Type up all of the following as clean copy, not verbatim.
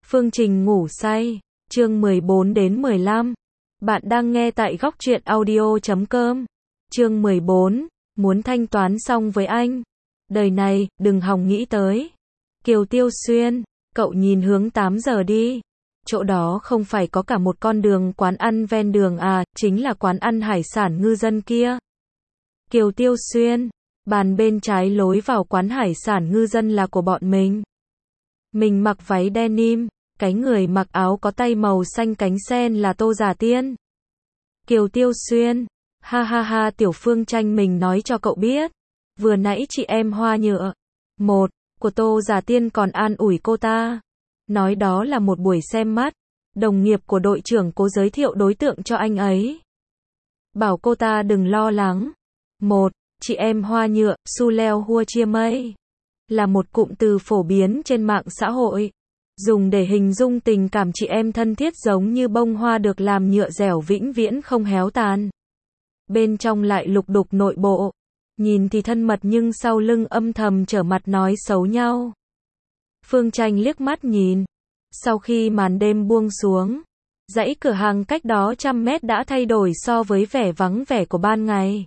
Phương Trình ngủ say. Chương 14 đến 15. Bạn đang nghe tại góc truyện audio.com. Chương 14. Muốn thanh toán xong với anh. Đời này, đừng hòng nghĩ tới. Kiều Tiêu Xuyên, cậu nhìn hướng 8 giờ đi. Chỗ đó không phải có cả một con đường quán ăn ven đường à, chính là quán ăn hải sản ngư dân kia. Kiều Tiêu Xuyên, bàn bên trái lối vào quán hải sản ngư dân là của bọn mình. Mình mặc váy denim, cái người mặc áo có tay màu xanh cánh sen là Tô Giả Tiên. Kiều Tiêu Xuyên, ha ha ha, Tiểu Phương Tranh, mình nói cho cậu biết. Vừa nãy chị em Hoa Nhựa một của Tô Giả Tiên còn an ủi cô ta. Nói đó là một buổi xem mắt. Đồng nghiệp của đội trưởng Cố giới thiệu đối tượng cho anh ấy. Bảo cô ta đừng lo lắng. Một, chị em Hoa Nhựa, su leo hua chia mây. Là một cụm từ phổ biến trên mạng xã hội. Dùng để hình dung tình cảm chị em thân thiết giống như bông hoa được làm nhựa dẻo vĩnh viễn không héo tàn. Bên trong lại lục đục nội bộ. Nhìn thì thân mật nhưng sau lưng âm thầm trở mặt nói xấu nhau. Phương Tranh liếc mắt nhìn. Sau khi màn đêm buông xuống, dãy cửa hàng cách đó 100 mét đã thay đổi so với vẻ vắng vẻ của ban ngày.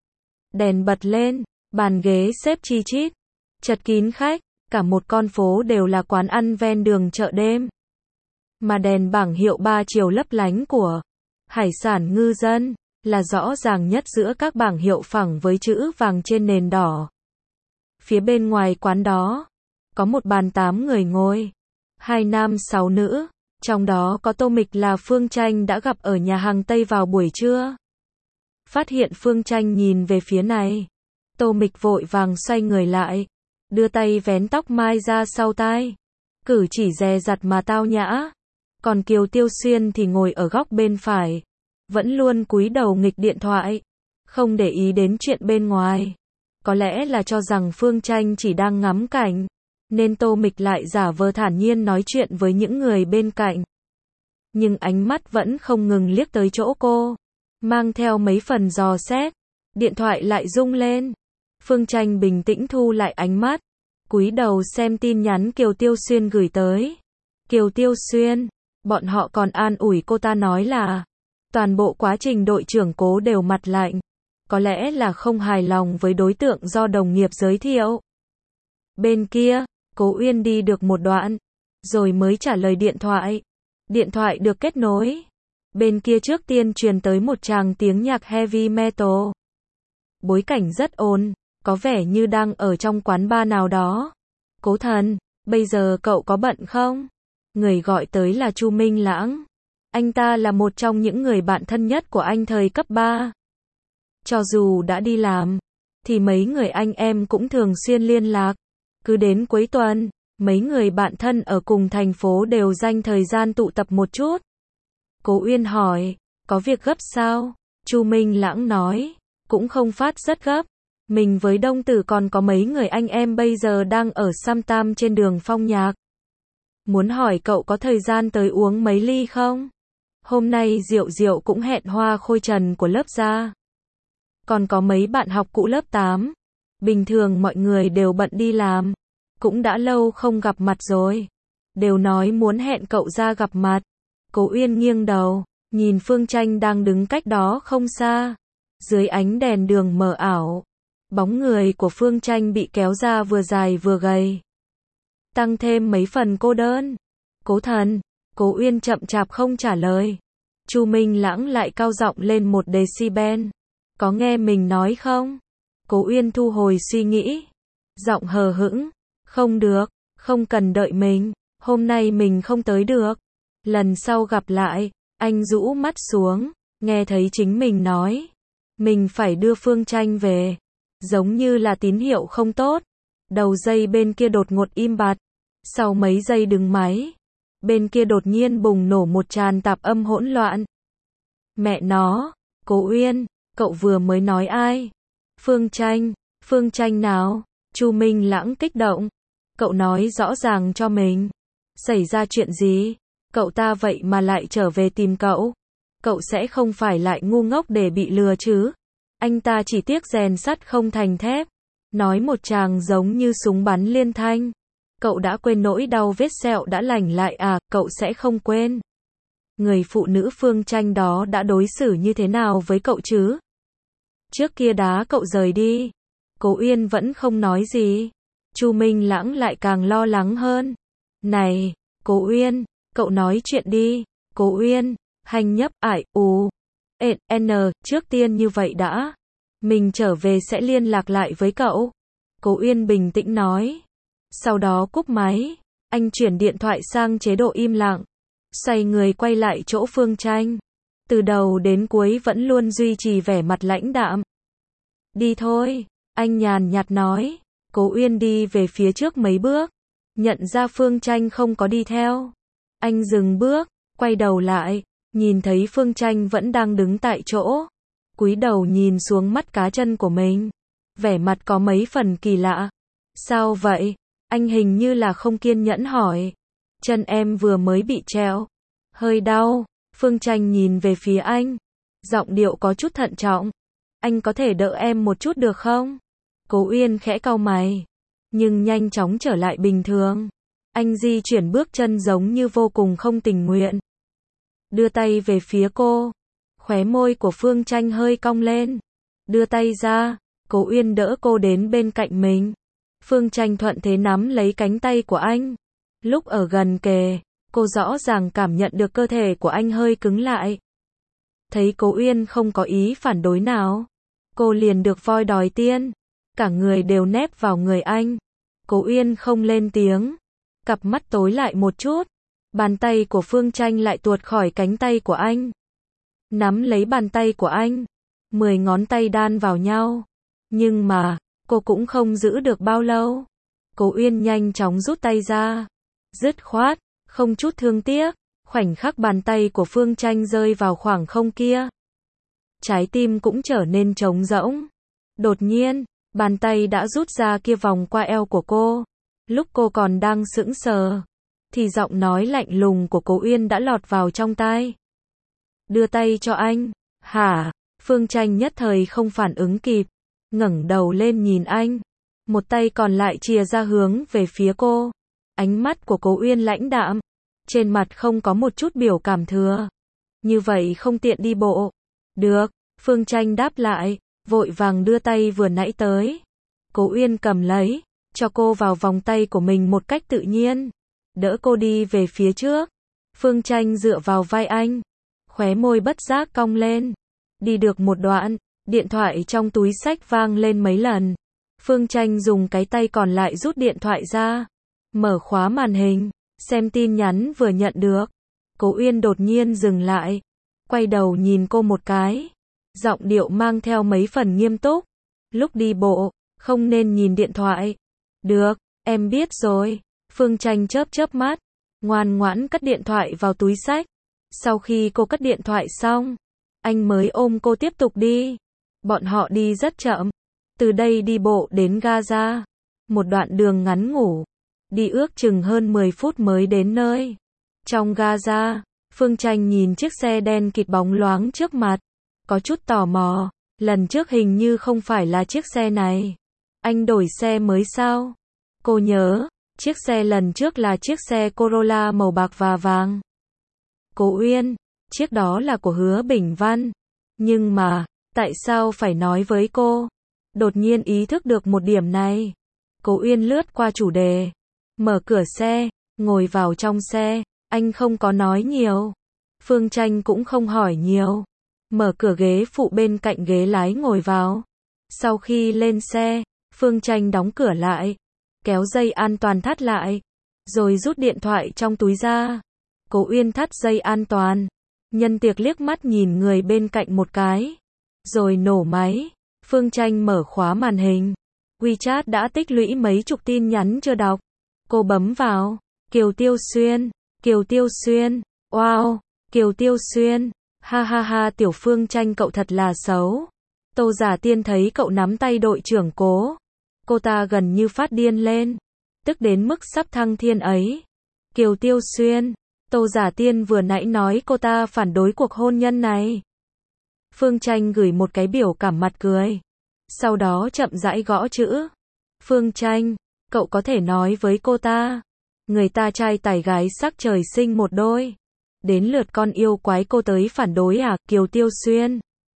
Đèn bật lên, bàn ghế xếp chi chít, chật kín khách, cả một con phố đều là quán ăn ven đường chợ đêm. Mà đèn bảng hiệu 3 chiều lấp lánh của hải sản ngư dân là rõ ràng nhất giữa các bảng hiệu phẳng với chữ vàng trên nền đỏ. Phía bên ngoài quán đó, có một bàn 8 người ngồi, 2 nam 6 nữ, trong đó có Tô Mịch là Phương Tranh đã gặp ở nhà hàng Tây vào buổi trưa. Phát hiện Phương Tranh nhìn về phía này, Tô Mịch vội vàng xoay người lại, đưa tay vén tóc mai ra sau tai, cử chỉ dè dặt mà tao nhã. Còn Kiều Tiêu Xuyên thì ngồi ở góc bên phải, vẫn luôn cúi đầu nghịch điện thoại, không để ý đến chuyện bên ngoài. Có lẽ là cho rằng Phương Tranh chỉ đang ngắm cảnh, nên Tô Mịch lại giả vờ thản nhiên nói chuyện với những người bên cạnh. Nhưng ánh mắt vẫn không ngừng liếc tới chỗ cô, mang theo mấy phần dò xét. Điện thoại lại rung lên. Phương Tranh bình tĩnh thu lại ánh mắt, cúi đầu xem tin nhắn Kiều Tiêu Xuyên gửi tới. Kiều Tiêu Xuyên, bọn họ còn an ủi cô ta nói là toàn bộ quá trình đội trưởng Cố đều mặt lạnh, có lẽ là không hài lòng với đối tượng do đồng nghiệp giới thiệu. Bên kia, Cố Uyên đi được một đoạn, rồi mới trả lời điện thoại. Điện thoại được kết nối. Bên kia trước tiên truyền tới một tràng tiếng nhạc heavy metal. Bối cảnh rất ồn, có vẻ như đang ở trong quán bar nào đó. Cố thần, bây giờ cậu có bận không? Người gọi tới là Chu Minh Lãng. Anh ta là một trong những người bạn thân nhất của anh thời cấp 3. Cho dù đã đi làm, thì mấy người anh em cũng thường xuyên liên lạc. Cứ đến cuối tuần, mấy người bạn thân ở cùng thành phố đều dành thời gian tụ tập một chút. Cố Uyên hỏi, có việc gấp sao? Chu Minh Lãng nói, cũng không phát rất gấp. Mình với Đông Tử còn có mấy người anh em bây giờ đang ở Sam Tam trên đường Phong Nhạc. Muốn hỏi cậu có thời gian tới uống mấy ly không? Hôm nay Diệu Diệu cũng hẹn Hoa Khôi Trần của lớp ra. Còn có mấy bạn học cũ lớp 8. Bình thường mọi người đều bận đi làm. Cũng đã lâu không gặp mặt rồi. Đều nói muốn hẹn cậu ra gặp mặt. Cố Uyên nghiêng đầu, nhìn Phương Tranh đang đứng cách đó không xa. Dưới ánh đèn đường mờ ảo, bóng người của Phương Tranh bị kéo ra vừa dài vừa gầy, tăng thêm mấy phần cô đơn. Cố thần, Cố Uyên chậm chạp không trả lời. Chu Minh Lãng lại cao giọng lên 1 decibel. Có nghe mình nói không? Cố Uyên thu hồi suy nghĩ, giọng hờ hững. Không được, không cần đợi mình, hôm nay mình không tới được. Lần sau gặp lại, anh rũ mắt xuống, nghe thấy chính mình nói. Mình phải đưa Phương Tranh về. Giống như là tín hiệu không tốt. Đầu dây bên kia đột ngột im bặt. Sau mấy giây đứng máy, bên kia đột nhiên bùng nổ một tràn tạp âm hỗn loạn. Mẹ nó, Cố Uyên, cậu vừa mới nói ai? Phương Tranh nào? Chu Minh Lãng kích động. Cậu nói rõ ràng cho mình. Xảy ra chuyện gì? Cậu ta vậy mà lại trở về tìm cậu. Cậu sẽ không phải lại ngu ngốc để bị lừa chứ? Anh ta chỉ tiếc rèn sắt không thành thép. Nói một tràng giống như súng bắn liên thanh. Cậu đã quên nỗi đau vết sẹo đã lành lại à, cậu sẽ không quên. Người phụ nữ Phương Tranh đó đã đối xử như thế nào với cậu chứ? Trước kia đá cậu rời đi. Cố Uyên vẫn không nói gì. Chu Minh Lãng lại càng lo lắng hơn. Này, Cố Uyên, cậu nói chuyện đi. Cố Uyên, hành nhấp ải, trước tiên như vậy đã. Mình trở về sẽ liên lạc lại với cậu. Cố Uyên bình tĩnh nói. Sau đó cúp máy, anh chuyển điện thoại sang chế độ im lặng. Xoay người quay lại chỗ Phương Tranh. Từ đầu đến cuối vẫn luôn duy trì vẻ mặt lãnh đạm. Đi thôi, anh nhàn nhạt nói. Cố Uyên đi về phía trước mấy bước. Nhận ra Phương Tranh không có đi theo. Anh dừng bước, quay đầu lại, nhìn thấy Phương Tranh vẫn đang đứng tại chỗ. Cúi đầu nhìn xuống mắt cá chân của mình. Vẻ mặt có mấy phần kỳ lạ. Sao vậy? Anh hình như là không kiên nhẫn hỏi. Chân em vừa mới bị treo. Hơi đau. Phương Tranh nhìn về phía anh. Giọng điệu có chút thận trọng. Anh có thể đỡ em một chút được không? Cố Uyên khẽ cau mày. Nhưng nhanh chóng trở lại bình thường. Anh di chuyển bước chân giống như vô cùng không tình nguyện. Đưa tay về phía cô. Khóe môi của Phương Tranh hơi cong lên. Đưa tay ra. Cố Uyên đỡ cô đến bên cạnh mình. Phương Tranh thuận thế nắm lấy cánh tay của anh. Lúc ở gần kề, cô rõ ràng cảm nhận được cơ thể của anh hơi cứng lại. Thấy Cố Uyên không có ý phản đối nào, cô liền được voi đòi tiên. Cả người đều nép vào người anh. Cố Uyên không lên tiếng. Cặp mắt tối lại một chút. Bàn tay của Phương Tranh lại tuột khỏi cánh tay của anh. Nắm lấy bàn tay của anh. 10 ngón tay đan vào nhau. Nhưng mà, cô cũng không giữ được bao lâu. Cố Uyên nhanh chóng rút tay ra. Dứt khoát, không chút thương tiếc. Khoảnh khắc bàn tay của Phương Tranh rơi vào khoảng không kia. Trái tim cũng trở nên trống rỗng. Đột nhiên, bàn tay đã rút ra kia vòng qua eo của cô. Lúc cô còn đang sững sờ, thì giọng nói lạnh lùng của Cố Uyên đã lọt vào trong tai. Đưa tay cho anh. Hả? Phương Tranh nhất thời không phản ứng kịp. Ngẩng đầu lên nhìn anh. Một tay còn lại chìa ra hướng về phía cô. Ánh mắt của Cố Uyên lãnh đạm. Trên mặt không có một chút biểu cảm thừa. Như vậy không tiện đi bộ. Được. Phương Tranh đáp lại. Vội vàng đưa tay vừa nãy tới. Cố Uyên cầm lấy. Cho cô vào vòng tay của mình một cách tự nhiên. Đỡ cô đi về phía trước. Phương Tranh dựa vào vai anh. Khóe môi bất giác cong lên. Đi được một đoạn. Điện thoại trong túi xách vang lên mấy lần. Phương Tranh dùng cái tay còn lại rút điện thoại ra. Mở khóa màn hình. Xem tin nhắn vừa nhận được. Cố Uyên đột nhiên dừng lại. Quay đầu nhìn cô một cái. Giọng điệu mang theo mấy phần nghiêm túc. Lúc đi bộ, không nên nhìn điện thoại. Được, em biết rồi. Phương Tranh chớp mắt. Ngoan ngoãn cất điện thoại vào túi xách. Sau khi cô cất điện thoại xong, anh mới ôm cô tiếp tục đi. Bọn họ đi rất chậm. Từ đây đi bộ đến Gaza. Một đoạn đường ngắn ngủn. Đi ước chừng hơn 10 phút mới đến nơi. Trong Gaza, Phương Tranh nhìn chiếc xe đen kịt bóng loáng trước mặt. Có chút tò mò. Lần trước hình như không phải là chiếc xe này. Anh đổi xe mới sao? Cô nhớ, chiếc xe lần trước là chiếc xe Corolla màu bạc và vàng. Cố Uyên, chiếc đó là của Hứa Bình Văn. Nhưng mà, tại sao phải nói với cô? Đột nhiên ý thức được một điểm này. Cố Uyên lướt qua chủ đề. Mở cửa xe, ngồi vào trong xe. Anh không có nói nhiều. Phương Tranh cũng không hỏi nhiều. Mở cửa ghế phụ bên cạnh ghế lái ngồi vào. Sau khi lên xe, Phương Tranh đóng cửa lại. Kéo dây an toàn thắt lại. Rồi rút điện thoại trong túi ra. Cố Uyên thắt dây an toàn. Nhân tiệc liếc mắt nhìn người bên cạnh một cái. Rồi nổ máy. Phương Tranh mở khóa màn hình. WeChat đã tích lũy mấy chục tin nhắn chưa đọc. Cô bấm vào. Kiều Tiêu Xuyên. Kiều Tiêu Xuyên. Wow. Kiều Tiêu Xuyên. Ha ha ha, Tiểu Phương Tranh cậu thật là xấu. Tô Giả Tiên thấy cậu nắm tay đội trưởng Cố. Cô ta gần như phát điên lên. Tức đến mức sắp thăng thiên ấy. Kiều Tiêu Xuyên. Tô Giả Tiên vừa nãy nói cô ta phản đối cuộc hôn nhân này. Phương Tranh gửi một cái biểu cảm mặt cười. Sau đó chậm rãi gõ chữ. Phương Tranh. Cậu có thể nói với cô ta. Người ta trai tài gái sắc trời sinh một đôi. Đến lượt con yêu quái cô tới phản đối à, Kiều Tiêu Xuyên.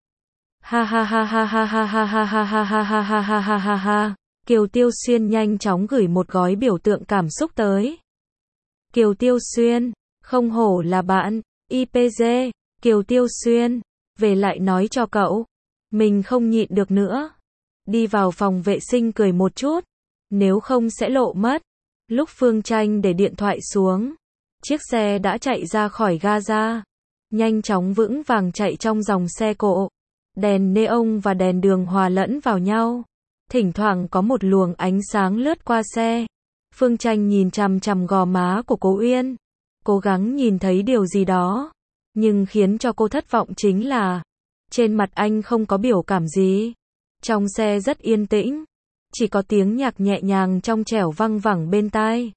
Ha ha ha ha ha ha ha ha ha ha ha ha ha ha ha ha ha. Kiều Tiêu Xuyên nhanh chóng gửi một gói biểu tượng cảm xúc tới. Kiều Tiêu Xuyên, không hổ là bạn, IPG, Kiều Tiêu Xuyên, về lại nói cho cậu. Mình không nhịn được nữa. Đi vào phòng vệ sinh cười một chút, nếu không sẽ lộ mất. Lúc Phương Tranh để điện thoại xuống, chiếc xe đã chạy ra khỏi Gaza, nhanh chóng vững vàng chạy trong dòng xe cộ. Đèn neon và đèn đường hòa lẫn vào nhau. Thỉnh thoảng có một luồng ánh sáng lướt qua xe. Phương Tranh nhìn chằm chằm gò má của Cố Uyên, cố gắng nhìn thấy điều gì đó, nhưng khiến cho cô thất vọng chính là trên mặt anh không có biểu cảm gì. Trong xe rất yên tĩnh, chỉ có tiếng nhạc nhẹ nhàng trong trẻo văng vẳng bên tai.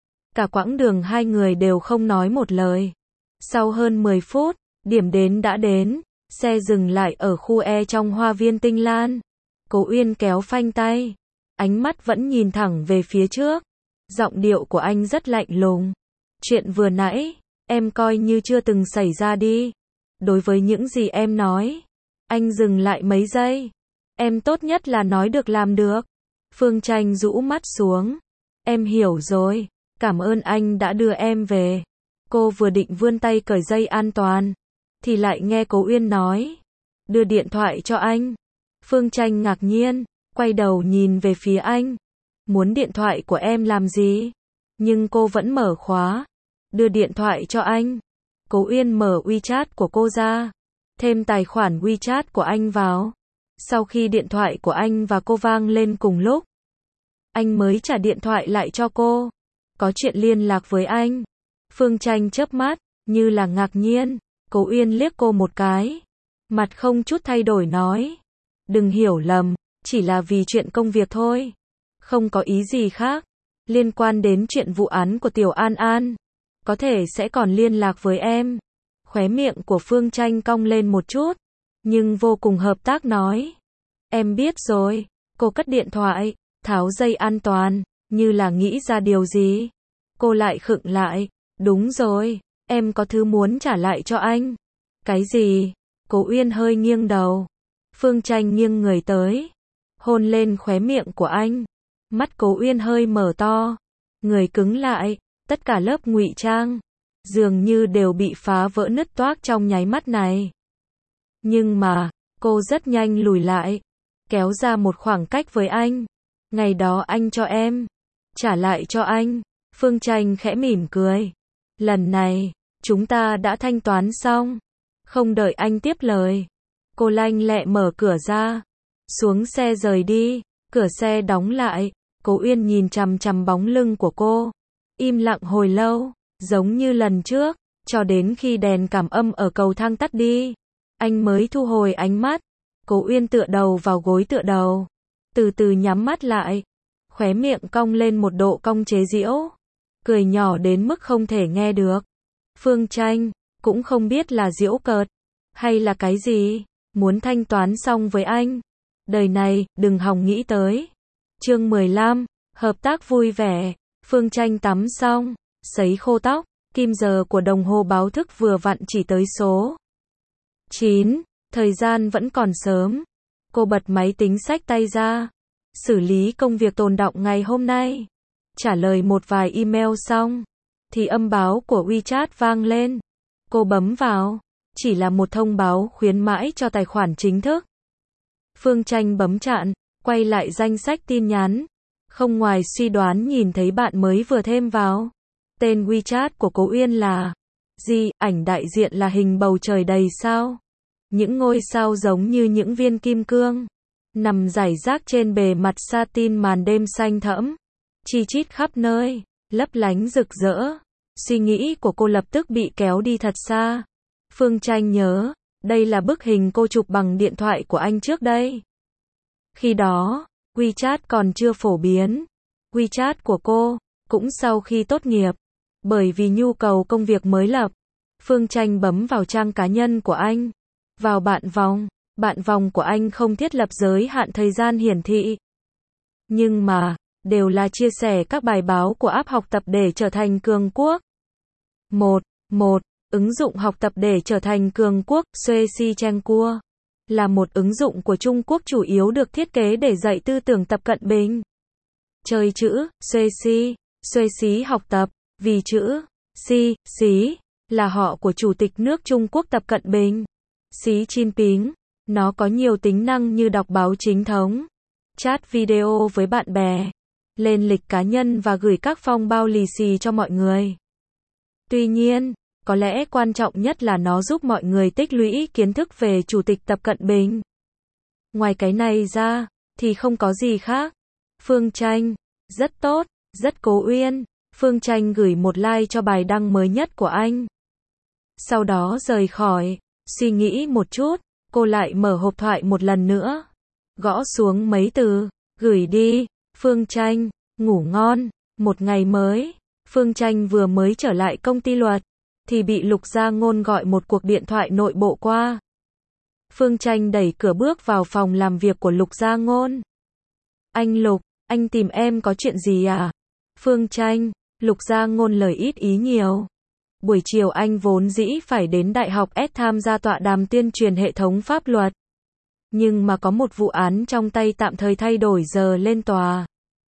Cả quãng đường hai người đều không nói một lời. Sau hơn 10 phút, điểm đến đã đến, xe dừng lại ở khu E trong hoa viên Tinh Lan. Cố Uyên kéo phanh tay, ánh mắt vẫn nhìn thẳng về phía trước. Giọng điệu của anh rất lạnh lùng. Chuyện vừa nãy, em coi như chưa từng xảy ra đi. Đối với những gì em nói, anh dừng lại mấy giây. Em tốt nhất là nói được làm được. Phương Tranh rũ mắt xuống. Em hiểu rồi, cảm ơn anh đã đưa em về. Cô vừa định vươn tay cởi dây an toàn, thì lại nghe Cố Uyên nói. Đưa điện thoại cho anh. Phương Tranh ngạc nhiên, quay đầu nhìn về phía anh. Muốn điện thoại của em làm gì? Nhưng cô vẫn mở khóa. Đưa điện thoại cho anh. Cố Uyên mở WeChat của cô ra, thêm tài khoản WeChat của anh vào. Sau khi điện thoại của anh và cô vang lên cùng lúc, anh mới trả điện thoại lại cho cô. Có chuyện liên lạc với anh. Phương Tranh chớp mắt, như là ngạc nhiên. Cố Uyên liếc cô một cái, mặt không chút thay đổi nói. Đừng hiểu lầm, chỉ là vì chuyện công việc thôi. Không có ý gì khác. Liên quan đến chuyện vụ án của Tiểu An An, có thể sẽ còn liên lạc với em. Khóe miệng của Phương Tranh cong lên một chút, nhưng vô cùng hợp tác nói. Em biết rồi. Cô cất điện thoại, tháo dây an toàn, như là nghĩ ra điều gì. Cô lại khựng lại. Đúng rồi, em có thứ muốn trả lại cho anh. Cái gì? Cố Uyên hơi nghiêng đầu. Phương Tranh nghiêng người tới, hôn lên khóe miệng của anh. Mắt Cố Uyên hơi mở to, người cứng lại, tất cả lớp ngụy trang dường như đều bị phá vỡ nứt toác trong nháy mắt này. Nhưng mà, cô rất nhanh lùi lại, kéo ra một khoảng cách với anh. Ngày đó anh cho em, trả lại cho anh. Phương Tranh khẽ mỉm cười. Lần này, chúng ta đã thanh toán xong. Không đợi anh tiếp lời, cô lanh lẹ mở cửa ra, xuống xe rời đi. Cửa xe đóng lại, Cố Uyên nhìn chằm chằm bóng lưng của cô, im lặng hồi lâu, giống như lần trước, cho đến khi đèn cảm âm ở cầu thang tắt đi, anh mới thu hồi ánh mắt. Cố Uyên tựa đầu vào gối tựa đầu, từ từ nhắm mắt lại, khóe miệng cong lên một độ cong chế giễu, cười nhỏ đến mức không thể nghe được. Phương Tranh cũng không biết là giễu cợt hay là cái gì, muốn thanh toán xong với anh. Đời này, đừng hòng nghĩ tới. Chương 15, hợp tác vui vẻ. Phương Tranh tắm xong, sấy khô tóc, kim giờ của đồng hồ báo thức vừa vặn chỉ tới số 9, thời gian vẫn còn sớm. Cô bật máy tính xách tay ra, xử lý công việc tồn đọng ngày hôm nay. Trả lời một vài email xong, thì âm báo của WeChat vang lên. Cô bấm vào, chỉ là một thông báo khuyến mãi cho tài khoản chính thức. Phương Tranh bấm chặn, quay lại danh sách tin nhắn. Không ngoài suy đoán nhìn thấy bạn mới vừa thêm vào. Tên WeChat của Cố Uyên là gì? Ảnh đại diện là hình bầu trời đầy sao. Những ngôi sao giống như những viên kim cương, nằm rải rác trên bề mặt satin màn đêm xanh thẫm, chi chít khắp nơi, lấp lánh rực rỡ. Suy nghĩ của cô lập tức bị kéo đi thật xa. Phương Tranh nhớ, đây là bức hình cô chụp bằng điện thoại của anh trước đây. Khi đó, WeChat còn chưa phổ biến. WeChat của cô cũng sau khi tốt nghiệp, bởi vì nhu cầu công việc mới lập. Phương Tranh bấm vào trang cá nhân của anh, vào bạn vòng của anh không thiết lập giới hạn thời gian hiển thị. Nhưng mà, đều là chia sẻ các bài báo của app học tập để trở thành cường quốc. 1. Ứng dụng học tập để trở thành cường quốc, Xuesi Chenghua, là một ứng dụng của Trung Quốc chủ yếu được thiết kế để dạy tư tưởng Tập Cận Bình. Chơi chữ, Xuesi học tập, vì chữ, Xí, là họ của Chủ tịch nước Trung Quốc Tập Cận Bình, Xi Jinping. Nó có nhiều tính năng như đọc báo chính thống, chat video với bạn bè, lên lịch cá nhân và gửi các phong bao lì xì cho mọi người. Tuy nhiên, có lẽ quan trọng nhất là nó giúp mọi người tích lũy kiến thức về Chủ tịch Tập Cận Bình. Ngoài cái này ra, thì không có gì khác. Phương Tranh, rất tốt, rất cố uyên. Phương Tranh gửi một like cho bài đăng mới nhất của anh. Sau đó rời khỏi, suy nghĩ một chút, cô lại mở hộp thoại một lần nữa. Gõ xuống mấy từ, gửi đi, Phương Tranh, ngủ ngon, một ngày mới. Phương Tranh vừa mới trở lại công ty luật, thì bị Lục Gia Ngôn gọi một cuộc điện thoại nội bộ qua. Phương Tranh đẩy cửa bước vào phòng làm việc của Lục Gia Ngôn. Anh Lục, anh tìm em có chuyện gì à? Phương Tranh, Lục Gia Ngôn lời ít ý nhiều. Buổi chiều anh vốn dĩ phải đến Đại học S tham gia tọa đàm tuyên truyền hệ thống pháp luật. Nhưng mà có một vụ án trong tay tạm thời thay đổi giờ lên tòa.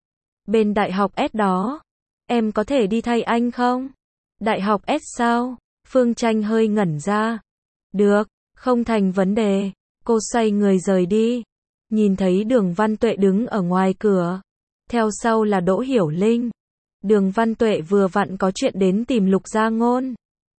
Bên Đại học S đó, em có thể đi thay anh không? Đại học S sao? Phương Tranh hơi ngẩn ra. Được, không thành vấn đề. Cô xoay người rời đi. Nhìn thấy Đường Văn Tuệ đứng ở ngoài cửa. Theo sau là Đỗ Hiểu Linh. Đường Văn Tuệ vừa vặn có chuyện đến tìm Lục Gia Ngôn,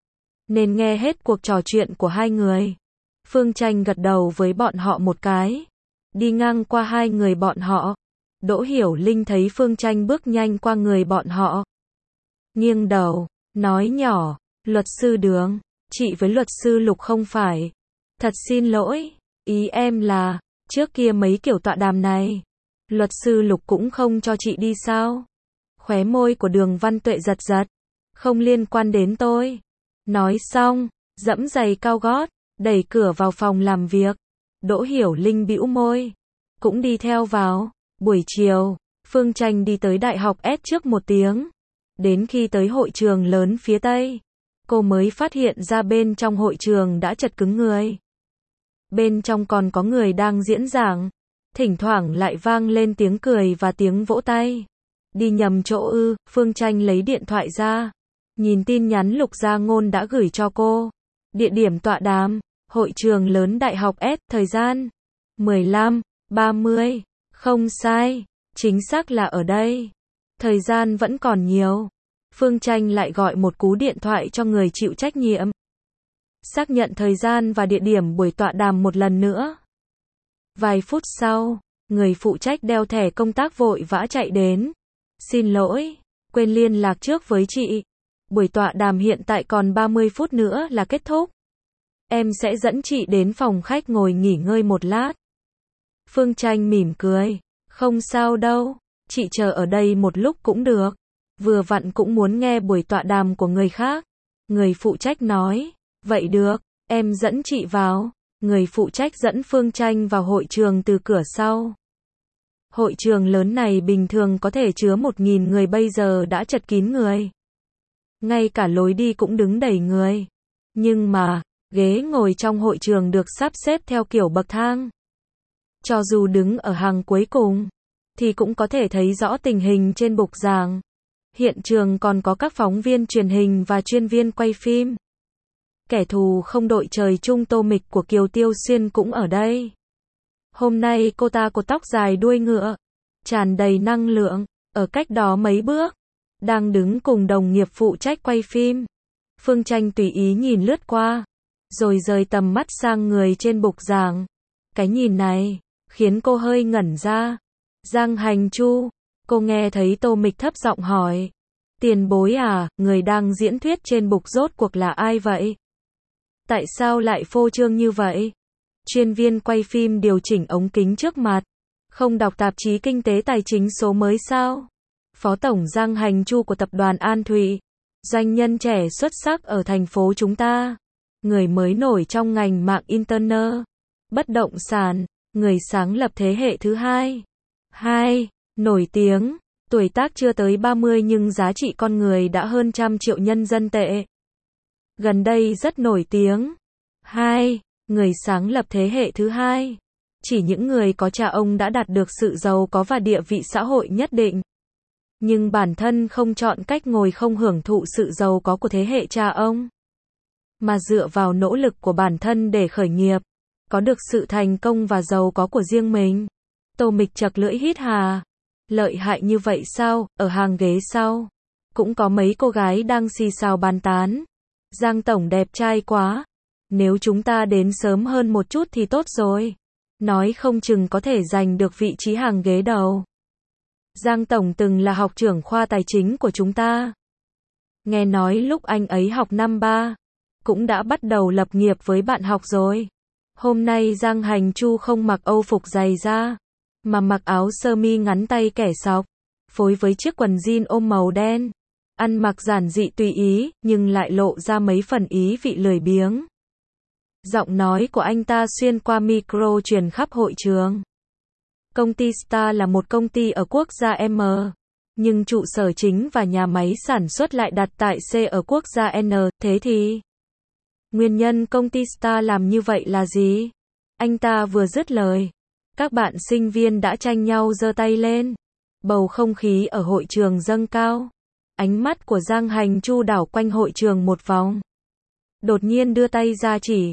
nên nghe hết cuộc trò chuyện của hai người. Phương Tranh gật đầu với bọn họ một cái. Đi ngang qua hai người bọn họ. Đỗ Hiểu Linh thấy Phương Tranh bước nhanh qua người bọn họ. Nghiêng đầu, nói nhỏ, luật sư Đường, chị với luật sư Lục không phải. Thật xin lỗi, ý em là, trước kia mấy kiểu tọa đàm này, luật sư Lục cũng không cho chị đi sao? Khóe môi của Đường Văn Tuệ giật giật. Không liên quan đến tôi. Nói xong, giẫm giày cao gót, đẩy cửa vào phòng làm việc. Đỗ Hiểu Linh bĩu môi, cũng đi theo vào. Buổi chiều, Phương Tranh đi tới Đại học S trước một tiếng. Đến khi tới hội trường lớn phía Tây, cô mới phát hiện ra bên trong hội trường đã chật cứng người. Bên trong còn có người đang diễn giảng. Thỉnh thoảng lại vang lên tiếng cười và tiếng vỗ tay. Đi nhầm chỗ ư? Phương Tranh lấy điện thoại ra, nhìn tin nhắn Lục Gia Ngôn đã gửi cho cô. Địa điểm tọa đàm, hội trường lớn Đại học S, thời gian 15:30, không sai, chính xác là ở đây. Thời gian vẫn còn nhiều. Phương Tranh lại gọi một cú điện thoại cho người chịu trách nhiệm. Xác nhận thời gian và địa điểm buổi tọa đàm một lần nữa. Vài phút sau, người phụ trách đeo thẻ công tác vội vã chạy đến. Xin lỗi, quên liên lạc trước với chị. Buổi tọa đàm hiện tại còn 30 phút nữa là kết thúc. Em sẽ dẫn chị đến phòng khách ngồi nghỉ ngơi một lát. Phương Tranh mỉm cười. Không sao đâu, chị chờ ở đây một lúc cũng được. Vừa vặn cũng muốn nghe buổi tọa đàm của người khác. Người phụ trách nói. Vậy được, em dẫn chị vào. Người phụ trách dẫn Phương Tranh vào hội trường từ cửa sau. Hội trường lớn này bình thường có thể chứa 1.000 người, bây giờ đã chật kín người. Ngay cả lối đi cũng đứng đầy người. Nhưng mà, ghế ngồi trong hội trường được sắp xếp theo kiểu bậc thang. Cho dù đứng ở hàng cuối cùng, thì cũng có thể thấy rõ tình hình trên bục giảng. Hiện trường còn có các phóng viên truyền hình và chuyên viên quay phim. Kẻ thù không đội trời chung Tô Mịch của Kiều Tiêu Xuyên cũng ở đây. Hôm nay cô ta cột tóc dài đuôi ngựa, tràn đầy năng lượng, ở cách đó mấy bước, đang đứng cùng đồng nghiệp phụ trách quay phim. Phương Tranh tùy ý nhìn lướt qua, rồi rời tầm mắt sang người trên bục giảng. Cái nhìn này, khiến cô hơi ngẩn ra. Giang Hành Chu, cô nghe thấy Tô Mịch thấp giọng hỏi. Tiền bối à, người đang diễn thuyết trên bục rốt cuộc là ai vậy? Tại sao lại phô trương như vậy? Chuyên viên quay phim điều chỉnh ống kính trước mặt. Không đọc tạp chí kinh tế tài chính số mới sao? Phó tổng Giang Hành Chu của tập đoàn An Thụy. Doanh nhân trẻ xuất sắc ở thành phố chúng ta. Người mới nổi trong ngành mạng Internet. Bất động sản. Người sáng lập thế hệ thứ hai. Nổi tiếng. Tuổi tác chưa tới 30 nhưng giá trị con người đã hơn 100 triệu nhân dân tệ. Gần đây rất nổi tiếng. 2. Người sáng lập thế hệ thứ hai. Chỉ những người có cha ông đã đạt được sự giàu có và địa vị xã hội nhất định. Nhưng bản thân không chọn cách ngồi không hưởng thụ sự giàu có của thế hệ cha ông. Mà dựa vào nỗ lực của bản thân để khởi nghiệp. Có được sự thành công và giàu có của riêng mình. Tô Mịch chật lưỡi hít hà. Lợi hại như vậy sao? Ở hàng ghế sau cũng có mấy cô gái đang xì xào bàn tán. Giang tổng đẹp trai quá. Nếu chúng ta đến sớm hơn một chút thì tốt rồi. Nói không chừng có thể giành được vị trí hàng ghế đầu. Giang tổng từng là học trưởng khoa tài chính của chúng ta. Nghe nói lúc anh ấy học năm 3, cũng đã bắt đầu lập nghiệp với bạn học rồi. Hôm nay Giang Hành Chu không mặc âu phục dày da, mà mặc áo sơ mi ngắn tay kẻ sọc, phối với chiếc quần jean ôm màu đen. Ăn mặc giản dị tùy ý, nhưng lại lộ ra mấy phần ý vị lười biếng. Giọng nói của anh ta xuyên qua micro truyền khắp hội trường. Công ty Star là một công ty ở quốc gia M, nhưng trụ sở chính và nhà máy sản xuất lại đặt tại C ở quốc gia N, thế thì nguyên nhân công ty Star làm như vậy là gì? Anh ta vừa dứt lời, các bạn sinh viên đã tranh nhau giơ tay lên. Bầu không khí ở hội trường dâng cao. Ánh mắt của Giang Hành Chu đảo quanh hội trường một vòng. Đột nhiên đưa tay ra chỉ.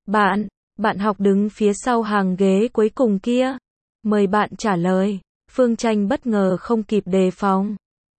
Bạn học đứng phía sau hàng ghế cuối cùng kia. Mời bạn trả lời. Phương Tranh bất ngờ không kịp đề phòng.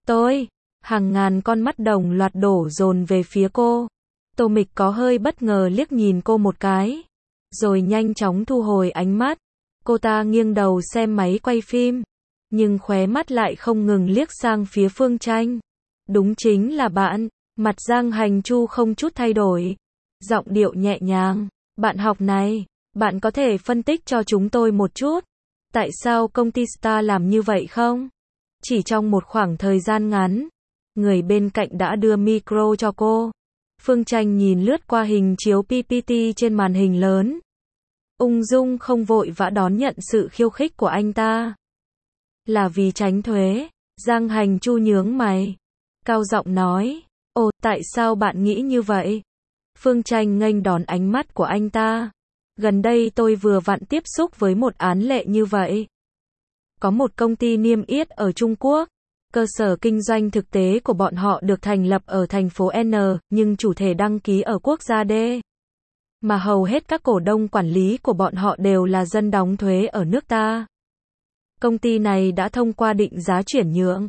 Hàng ngàn con mắt đồng loạt đổ dồn về phía cô. Tô Mịch có hơi bất ngờ liếc nhìn cô một cái. Rồi nhanh chóng thu hồi ánh mắt. Cô ta nghiêng đầu xem máy quay phim. Nhưng khóe mắt lại không ngừng liếc sang phía Phương Tranh. Đúng chính là bạn. Mặt Giang Hành Chu không chút thay đổi. Giọng điệu nhẹ nhàng. Bạn học này, bạn có thể phân tích cho chúng tôi một chút. Tại sao công ty Star làm như vậy không? Chỉ trong một khoảng thời gian ngắn, người bên cạnh đã đưa micro cho cô. Phương Tranh nhìn lướt qua hình chiếu PPT trên màn hình lớn. Ung dung không vội vã đón nhận sự khiêu khích của anh ta. Là vì tránh thuế. Giang Hành Chu nhướng mày. Cao giọng nói. Ồ, tại sao bạn nghĩ như vậy? Phương Tranh nghênh đón ánh mắt của anh ta. Gần đây tôi vừa vặn tiếp xúc với một án lệ như vậy. Có một công ty niêm yết ở Trung Quốc. Cơ sở kinh doanh thực tế của bọn họ được thành lập ở thành phố N, nhưng chủ thể đăng ký ở quốc gia D. Mà hầu hết các cổ đông quản lý của bọn họ đều là dân đóng thuế ở nước ta. Công ty này đã thông qua định giá chuyển nhượng,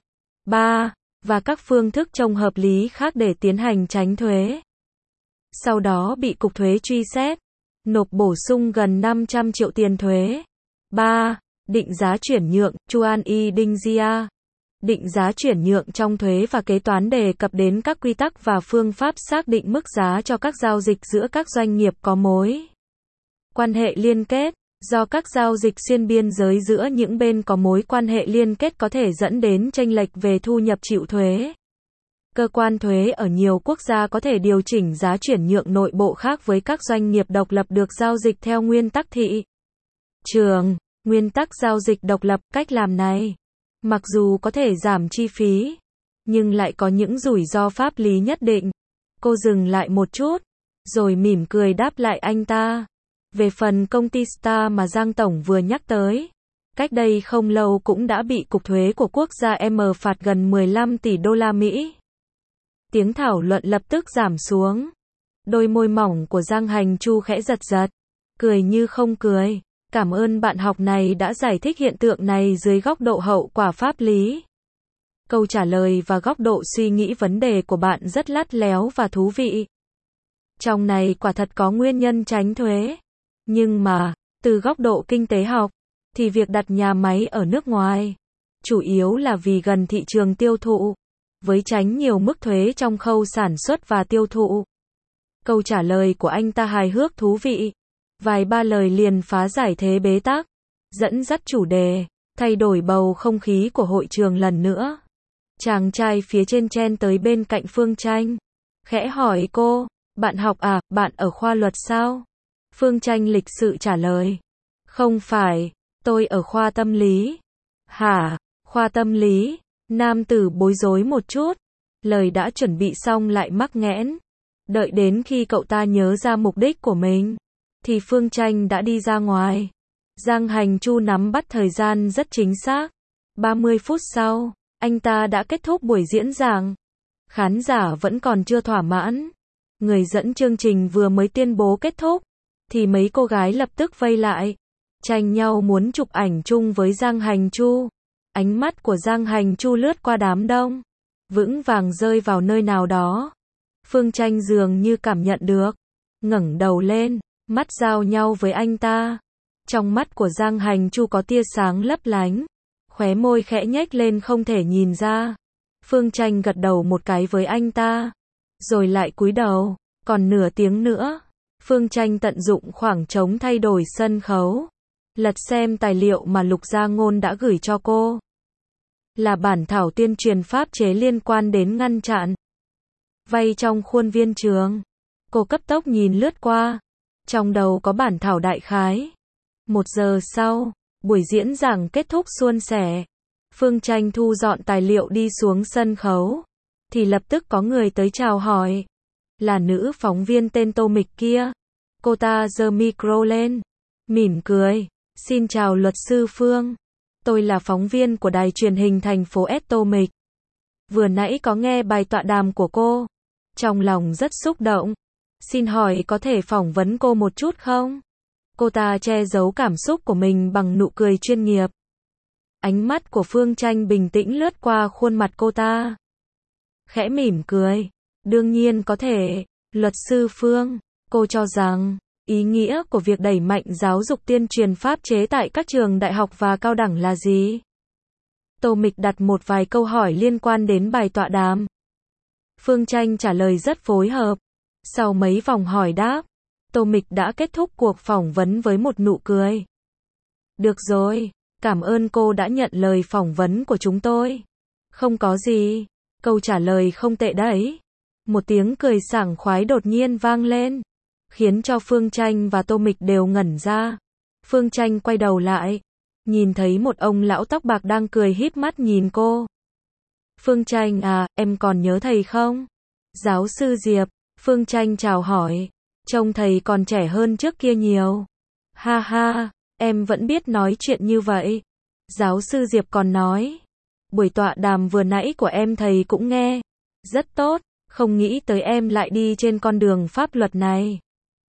và các phương thức trông hợp lý khác để tiến hành tránh thuế. Sau đó bị cục thuế truy xét, nộp bổ sung gần 500 triệu tiền thuế. Định giá chuyển nhượng, Chuan Y Đinh Gia. Định giá chuyển nhượng trong thuế và kế toán đề cập đến các quy tắc và phương pháp xác định mức giá cho các giao dịch giữa các doanh nghiệp có mối quan hệ liên kết. Do các giao dịch xuyên biên giới giữa những bên có mối quan hệ liên kết có thể dẫn đến chênh lệch về thu nhập chịu thuế. Cơ quan thuế ở nhiều quốc gia có thể điều chỉnh giá chuyển nhượng nội bộ khác với các doanh nghiệp độc lập được giao dịch theo nguyên tắc thị trường. Nguyên tắc giao dịch độc lập, cách làm này, mặc dù có thể giảm chi phí, nhưng lại có những rủi ro pháp lý nhất định. Cô dừng lại một chút, rồi mỉm cười đáp lại anh ta. Về phần công ty Star mà Giang Tổng vừa nhắc tới, cách đây không lâu cũng đã bị cục thuế của quốc gia M phạt gần 15 tỷ đô la Mỹ. Tiếng thảo luận lập tức giảm xuống. Đôi môi mỏng của Giang Hành Chu khẽ giật giật, cười như không cười. Cảm ơn bạn học này đã giải thích hiện tượng này dưới góc độ hậu quả pháp lý. Câu trả lời và góc độ suy nghĩ vấn đề của bạn rất lắt léo và thú vị. Trong này quả thật có nguyên nhân tránh thuế. Nhưng mà, từ góc độ kinh tế học, thì việc đặt nhà máy ở nước ngoài, chủ yếu là vì gần thị trường tiêu thụ, với tránh nhiều mức thuế trong khâu sản xuất và tiêu thụ. Câu trả lời của anh ta hài hước thú vị. Vài ba lời liền phá giải thế bế tắc, dẫn dắt chủ đề, thay đổi bầu không khí của hội trường lần nữa. Chàng trai phía trên chen tới bên cạnh Phương Tranh, khẽ hỏi cô, bạn học à, bạn ở khoa luật sao? Phương Tranh lịch sự trả lời, không phải, tôi ở khoa tâm lý. Hả, khoa tâm lý? Nam tử bối rối một chút, lời đã chuẩn bị xong lại mắc nghẽn. Đợi đến khi cậu ta nhớ ra mục đích của mình, thì Phương Tranh đã đi ra ngoài. Giang Hành Chu nắm bắt thời gian rất chính xác. 30 phút sau, anh ta đã kết thúc buổi diễn giảng. Khán giả vẫn còn chưa thỏa mãn. Người dẫn chương trình vừa mới tuyên bố kết thúc, thì mấy cô gái lập tức vây lại, tranh nhau muốn chụp ảnh chung với Giang Hành Chu. Ánh mắt của Giang Hành Chu lướt qua đám đông, vững vàng rơi vào nơi nào đó. Phương Tranh dường như cảm nhận được, ngẩng đầu lên, mắt giao nhau với anh ta. Trong mắt của Giang Hành Chu có tia sáng lấp lánh, khóe môi khẽ nhếch lên không thể nhìn ra. Phương Tranh gật đầu một cái với anh ta, rồi lại cúi đầu. Còn nửa tiếng nữa, Phương Tranh tận dụng khoảng trống thay đổi sân khấu, lật xem tài liệu mà Lục Gia Ngôn đã gửi cho cô. Là bản thảo tuyên truyền pháp chế liên quan đến ngăn chặn vay trong khuôn viên trường. Cô cấp tốc nhìn lướt qua, trong đầu có bản thảo đại khái. 1 giờ sau, buổi diễn giảng kết thúc suôn sẻ. Phương Tranh thu dọn tài liệu đi xuống sân khấu, thì lập tức có người tới chào hỏi. Là nữ phóng viên tên Tô Mịch kia. Cô ta giơ micro lên, mỉm cười. Xin chào luật sư Phương. Tôi là phóng viên của đài truyền hình thành phố S Tô Mịch. Vừa nãy có nghe bài tọa đàm của cô. Trong lòng rất xúc động. Xin hỏi có thể phỏng vấn cô một chút không? Cô ta che giấu cảm xúc của mình bằng nụ cười chuyên nghiệp. Ánh mắt của Phương Tranh bình tĩnh lướt qua khuôn mặt cô ta. Khẽ mỉm cười. Đương nhiên có thể, luật sư Phương. Cô cho rằng, ý nghĩa của việc đẩy mạnh giáo dục tuyên truyền pháp chế tại các trường đại học và cao đẳng là gì? Tô Mịch đặt một vài câu hỏi liên quan đến bài tọa đàm. Phương Tranh trả lời rất phối hợp. Sau mấy vòng hỏi đáp, Tô Mịch đã kết thúc cuộc phỏng vấn với một nụ cười. Được rồi, cảm ơn cô đã nhận lời phỏng vấn của chúng tôi. Không có gì, câu trả lời không tệ đấy. Một tiếng cười sảng khoái đột nhiên vang lên, khiến cho Phương Tranh và Tô Mịch đều ngẩn ra. Phương Tranh quay đầu lại, nhìn thấy một ông lão tóc bạc đang cười híp mắt nhìn cô. Phương Tranh à, em còn nhớ thầy không? Giáo sư Diệp. Phương Tranh chào hỏi. Trông thầy còn trẻ hơn trước kia nhiều. Ha ha, em vẫn biết nói chuyện như vậy. Giáo sư Diệp còn nói, buổi tọa đàm vừa nãy của em thầy cũng nghe. Rất tốt, không nghĩ tới em lại đi trên con đường pháp luật này.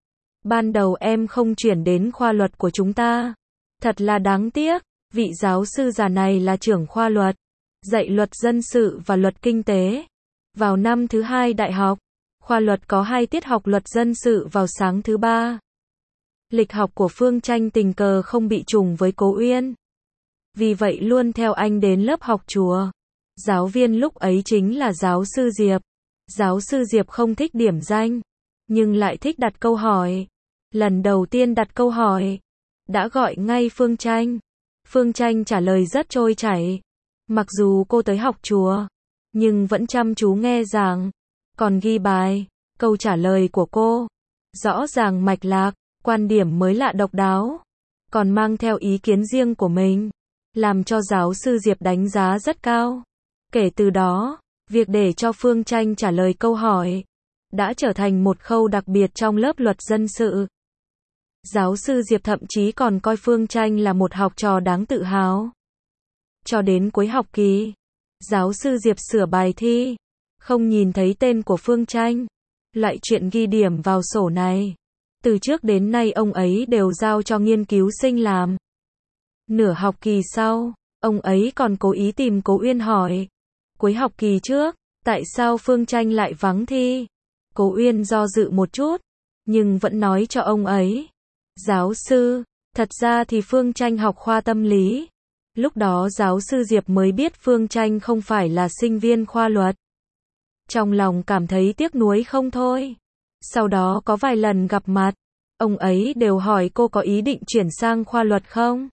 Ban đầu em không chuyển đến khoa luật của chúng ta. Thật là đáng tiếc, vị giáo sư già này là trưởng khoa luật, dạy luật dân sự và luật kinh tế. Vào năm thứ 2 đại học, khoa luật có 2 tiết học luật dân sự vào sáng thứ 3. Lịch học của Phương Tranh tình cờ không bị trùng với Cố Uyên. Vì vậy luôn theo anh đến lớp học chùa. Giáo viên lúc ấy chính là giáo sư Diệp. Giáo sư Diệp không thích điểm danh, nhưng lại thích đặt câu hỏi. Lần đầu tiên đặt câu hỏi, đã gọi ngay Phương Tranh. Phương Tranh trả lời rất trôi chảy. Mặc dù cô tới học chùa, nhưng vẫn chăm chú nghe giảng, còn ghi bài. Câu trả lời của cô rõ ràng mạch lạc, quan điểm mới lạ độc đáo, còn mang theo ý kiến riêng của mình, làm cho giáo sư Diệp đánh giá rất cao. Kể từ đó, việc để cho Phương Tranh trả lời câu hỏi đã trở thành một khâu đặc biệt trong lớp luật dân sự. Giáo sư Diệp thậm chí còn coi Phương Tranh là một học trò đáng tự hào. Cho đến cuối học kỳ, giáo sư Diệp sửa bài thi, không nhìn thấy tên của Phương Tranh. Loại chuyện ghi điểm vào sổ này, từ trước đến nay ông ấy đều giao cho nghiên cứu sinh làm. Nửa học kỳ sau, ông ấy còn cố ý tìm Cố Uyên hỏi, cuối học kỳ trước, tại sao Phương Tranh lại vắng thi? Cố Uyên do dự một chút, nhưng vẫn nói cho ông ấy. Giáo sư, thật ra thì Phương Tranh học khoa tâm lý. Lúc đó giáo sư Diệp mới biết Phương Tranh không phải là sinh viên khoa luật. Trong lòng cảm thấy tiếc nuối không thôi. Sau đó có vài lần gặp mặt, ông ấy đều hỏi cô có ý định chuyển sang khoa luật không?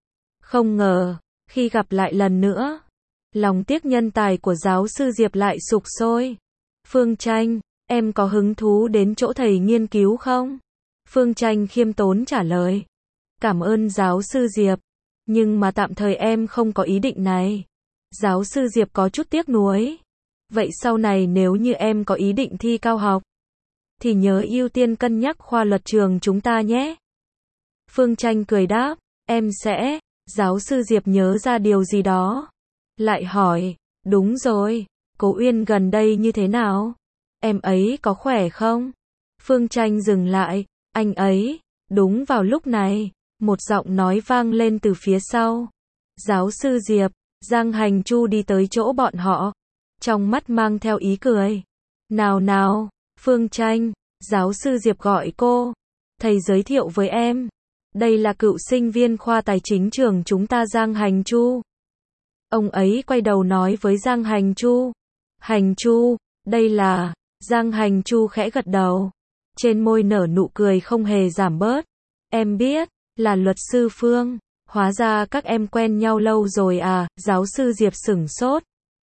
Không ngờ, khi gặp lại lần nữa, lòng tiếc nhân tài của giáo sư Diệp lại sục sôi. Phương Tranh, em có hứng thú đến chỗ thầy nghiên cứu không? Phương Tranh khiêm tốn trả lời. Cảm ơn giáo sư Diệp, nhưng mà tạm thời em không có ý định này. Giáo sư Diệp có chút tiếc nuối. Vậy sau này nếu như em có ý định thi cao học, thì nhớ ưu tiên cân nhắc khoa luật trường chúng ta nhé. Phương Tranh cười đáp, em sẽ. Giáo sư Diệp nhớ ra điều gì đó. Lại hỏi, đúng rồi, cô Uyên gần đây như thế nào? Em ấy có khỏe không? Phương Tranh dừng lại, anh ấy. Đúng vào lúc này, một giọng nói vang lên từ phía sau. Giáo sư Diệp, Giang Hành Chu đi tới chỗ bọn họ, trong mắt mang theo ý cười. Nào nào, Phương Tranh, giáo sư Diệp gọi cô. Thầy giới thiệu với em. Đây là cựu sinh viên khoa tài chính trường chúng ta Giang Hành Chu. Ông ấy quay đầu nói với Giang Hành Chu. Hành Chu, đây là. Giang Hành Chu khẽ gật đầu. Trên môi nở nụ cười không hề giảm bớt. Em biết, là luật sư Phương. Hóa ra các em quen nhau lâu rồi à, giáo sư Diệp sửng sốt.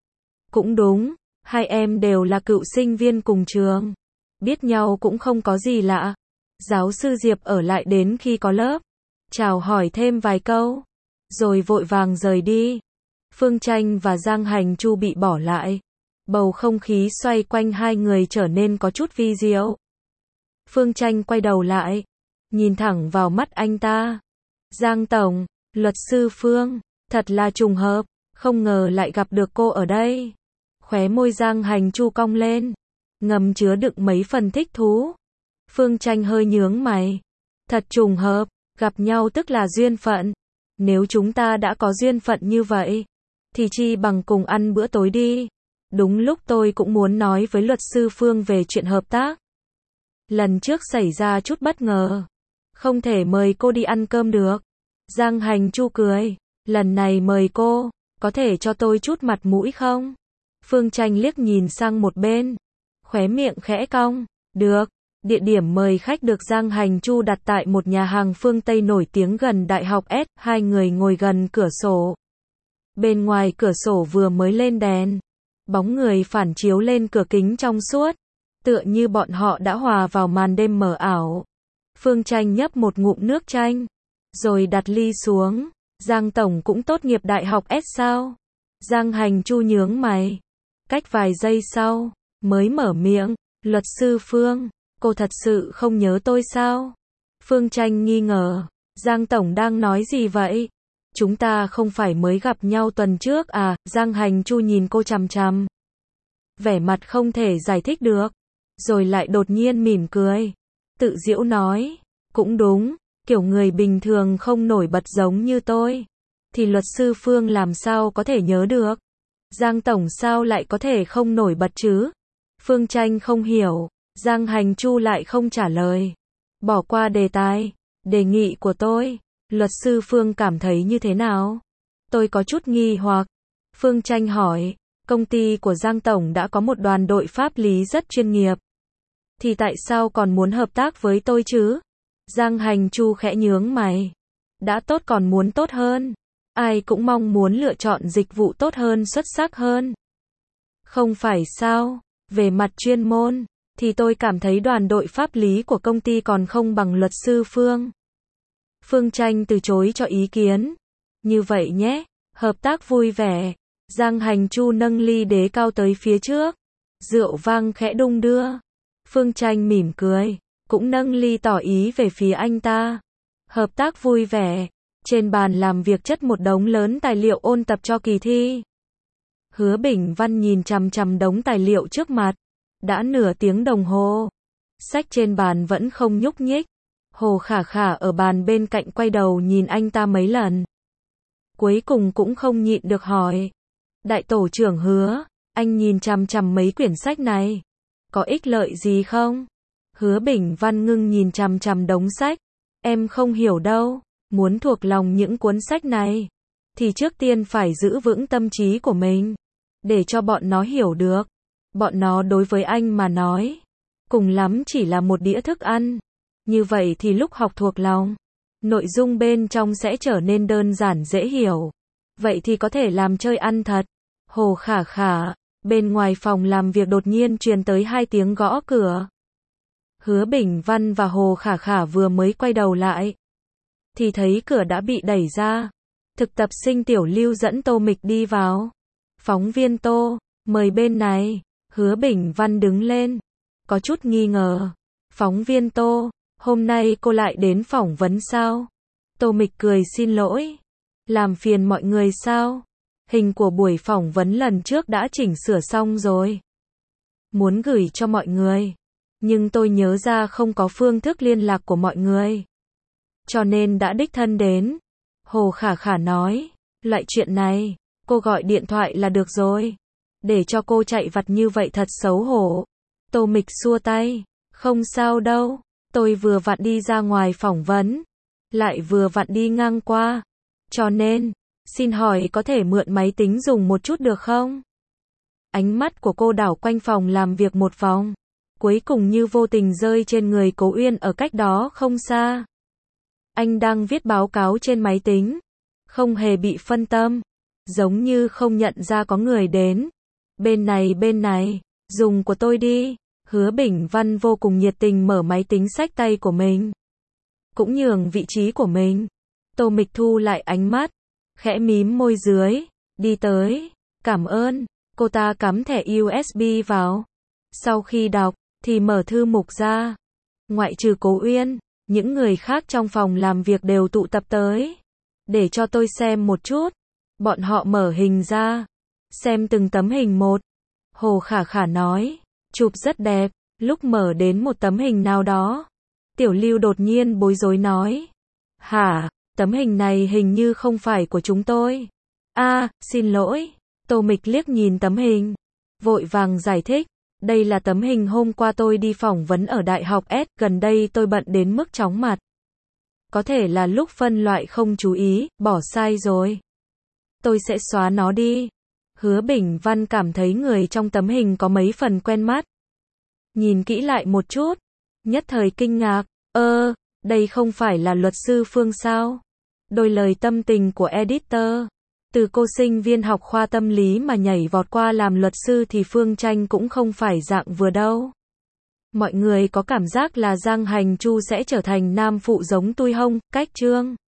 Cũng đúng, hai em đều là cựu sinh viên cùng trường. Biết nhau cũng không có gì lạ. Giáo sư Diệp ở lại đến khi có lớp, chào hỏi thêm vài câu, rồi vội vàng rời đi. Phương Tranh và Giang Hành Chu bị bỏ lại. Bầu không khí xoay quanh hai người trở nên có chút vi diệu. Phương Tranh quay đầu lại, nhìn thẳng vào mắt anh ta. Giang Tổng, luật sư Phương, thật là trùng hợp, không ngờ lại gặp được cô ở đây. Khóe môi Giang Hành Chu cong lên, ngầm chứa đựng mấy phần thích thú. Phương Tranh hơi nhướng mày. Thật trùng hợp, gặp nhau tức là duyên phận. Nếu chúng ta đã có duyên phận như vậy, thì chi bằng cùng ăn bữa tối đi. Đúng lúc tôi cũng muốn nói với luật sư Phương về chuyện hợp tác. Lần trước xảy ra chút bất ngờ, không thể mời cô đi ăn cơm được. Giang Hành Chu cười, lần này mời cô, có thể cho tôi chút mặt mũi không? Phương Tranh liếc nhìn sang một bên, khóe miệng khẽ cong, được. Địa điểm mời khách được Giang Hành Chu đặt tại một nhà hàng phương Tây nổi tiếng gần Đại học S, hai người ngồi gần cửa sổ. Bên ngoài cửa sổ vừa mới lên đèn, bóng người phản chiếu lên cửa kính trong suốt, tựa như bọn họ đã hòa vào màn đêm mờ ảo. Phương Tranh nhấp một ngụm nước chanh, rồi đặt ly xuống. Giang Tổng cũng tốt nghiệp Đại học S sao? Giang Hành Chu nhướng mày. Cách vài giây sau, mới mở miệng, luật sư Phương, cô thật sự không nhớ tôi sao? Phương Tranh nghi ngờ, Giang Tổng đang nói gì vậy? Chúng ta không phải mới gặp nhau tuần trước à? Giang Hành Chu nhìn cô chằm chằm, vẻ mặt không thể giải thích được, rồi lại đột nhiên mỉm cười, tự giễu nói, cũng đúng, kiểu người bình thường không nổi bật giống như tôi, thì luật sư Phương làm sao có thể nhớ được? Giang Tổng sao lại có thể không nổi bật chứ? Phương Tranh không hiểu, Giang Hành Chu lại không trả lời, bỏ qua đề tài. Đề nghị của tôi, luật sư Phương cảm thấy như thế nào? Tôi có chút nghi hoặc. Phương Tranh hỏi, công ty của Giang Tổng đã có một đoàn đội pháp lý rất chuyên nghiệp, thì tại sao còn muốn hợp tác với tôi chứ? Giang Hành Chu khẽ nhướng mày. Đã tốt còn muốn tốt hơn. Ai cũng mong muốn lựa chọn dịch vụ tốt hơn, xuất sắc hơn. Không phải sao? Về mặt chuyên môn, thì tôi cảm thấy đoàn đội pháp lý của công ty còn không bằng luật sư Phương. Phương Tranh từ chối cho ý kiến. Như vậy nhé, hợp tác vui vẻ. Giang Hành Chu nâng ly đế cao tới phía trước. Rượu vang khẽ đung đưa. Phương Tranh mỉm cười, cũng nâng ly tỏ ý về phía anh ta. Hợp tác vui vẻ. Trên bàn làm việc chất một đống lớn tài liệu ôn tập cho kỳ thi. Hứa Bình Văn nhìn chằm chằm đống tài liệu trước mặt. Đã nửa tiếng đồng hồ. Sách trên bàn vẫn không nhúc nhích. Hồ Khả Khả ở bàn bên cạnh quay đầu nhìn anh ta mấy lần. Cuối cùng cũng không nhịn được hỏi. Đại tổ trưởng Hứa, anh nhìn chằm chằm mấy quyển sách này, có ích lợi gì không? Hứa Bình Văn ngưng nhìn chằm chằm đống sách. Em không hiểu đâu, muốn thuộc lòng những cuốn sách này, thì trước tiên phải giữ vững tâm trí của mình, để cho bọn nó hiểu được. Bọn nó đối với anh mà nói, cùng lắm chỉ là một đĩa thức ăn. Như vậy thì lúc học thuộc lòng, nội dung bên trong sẽ trở nên đơn giản dễ hiểu. Vậy thì có thể làm chơi ăn thật. Hồ Khả Khả, bên ngoài phòng làm việc đột nhiên truyền tới 2 tiếng gõ cửa. Hứa Bình Văn và Hồ Khả Khả vừa mới quay đầu lại, thì thấy cửa đã bị đẩy ra. Thực tập sinh Tiểu Lưu dẫn Tô Mịch đi vào. Phóng viên Tô, mời bên này. Hứa Bình Văn đứng lên, có chút nghi ngờ. Phóng viên Tô, hôm nay cô lại đến phỏng vấn sao? Tô Mịch cười xin lỗi. Làm phiền mọi người sao? Hình của buổi phỏng vấn lần trước đã chỉnh sửa xong rồi. Muốn gửi cho mọi người. Nhưng tôi nhớ ra không có phương thức liên lạc của mọi người. Cho nên đã đích thân đến. Hồ Khả Khả nói. Loại chuyện này, cô gọi điện thoại là được rồi. Để cho cô chạy vặt như vậy thật xấu hổ. Tô Mịch xua tay. Không sao đâu. Tôi vừa vặn đi ra ngoài phỏng vấn. Lại vừa vặn đi ngang qua. Cho nên, xin hỏi có thể mượn máy tính dùng một chút được không? Ánh mắt của cô đảo quanh phòng làm việc một vòng. Cuối cùng như vô tình rơi trên người Cố Uyên ở cách đó không xa. Anh đang viết báo cáo trên máy tính. Không hề bị phân tâm. Giống như không nhận ra có người đến. Bên này, dùng của tôi đi. Hứa Bình Văn vô cùng nhiệt tình mở máy tính xách tay của mình. Cũng nhường vị trí của mình. Tô Mịch thu lại ánh mắt. Khẽ mím môi dưới. Đi tới. Cảm ơn. Cô ta cắm thẻ USB vào. Sau khi đọc, thì mở thư mục ra. Ngoại trừ Cố Uyên, những người khác trong phòng làm việc đều tụ tập tới. Để cho tôi xem một chút. Bọn họ mở hình ra. Xem từng tấm hình một. Hồ Khả Khả nói. Chụp rất đẹp. Lúc mở đến một tấm hình nào đó. Tiểu Lưu đột nhiên bối rối nói. Hả, tấm hình này hình như không phải của chúng tôi. Xin lỗi. Tô Mịch liếc nhìn tấm hình. Vội vàng giải thích. Đây là tấm hình hôm qua tôi đi phỏng vấn ở Đại học S. Gần đây tôi bận đến mức chóng mặt. Có thể là lúc phân loại không chú ý, bỏ sai rồi. Tôi sẽ xóa nó đi. Hứa Bình Văn cảm thấy người trong tấm hình có mấy phần quen mắt. Nhìn kỹ lại một chút. Nhất thời kinh ngạc. Đây không phải là luật sư Phương sao? Đôi lời tâm tình của editor. Từ cô sinh viên học khoa tâm lý mà nhảy vọt qua làm luật sư thì Phương Tranh cũng không phải dạng vừa đâu. Mọi người có cảm giác là Giang Hành Chu sẽ trở thành nam phụ giống Tui Hông, cách Trương